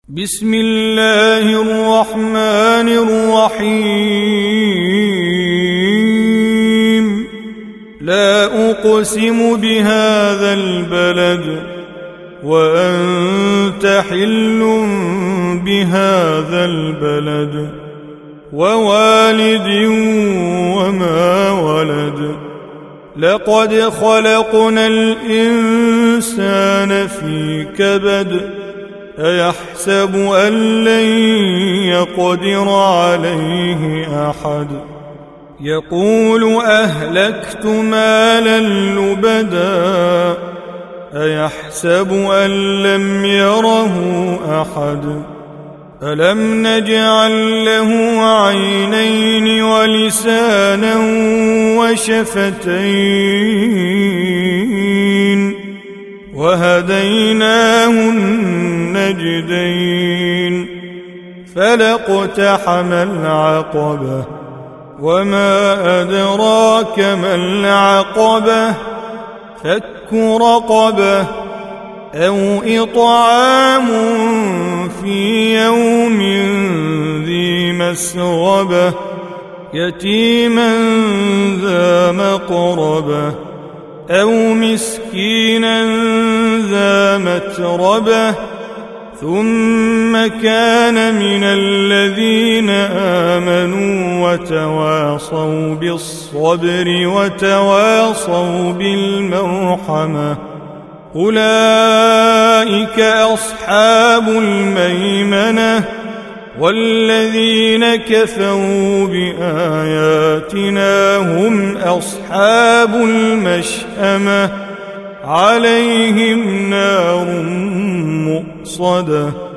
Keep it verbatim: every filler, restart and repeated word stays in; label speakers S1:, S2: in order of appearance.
S1: بسم الله الرحمن الرحيم لا أقسم بهذا البلد وأنت حل بهذا البلد ووالد وما ولد لقد خلقنا الإنسان في كبد أيحسب أن لن يقدر عليه أحد يقول أهلكت مالا لبدا أيحسب أن لم يره أحد ألم نجعل له عينين ولسانا وشفتين وهديناه النجدين فلاقتحم العقبة وما أدراك ما العقبة فك رقبة أو إطعام في يوم ذي مسغبة يتيما ذا مقربة أو مسكينا ذا متربة ثم كان من الذين آمنوا وتواصوا بالصبر وتواصوا بالمرحمة أولئك أصحاب الميمنة والذين كفروا بآياتنا هم أصحاب المشأمة عليهم نار مؤصدة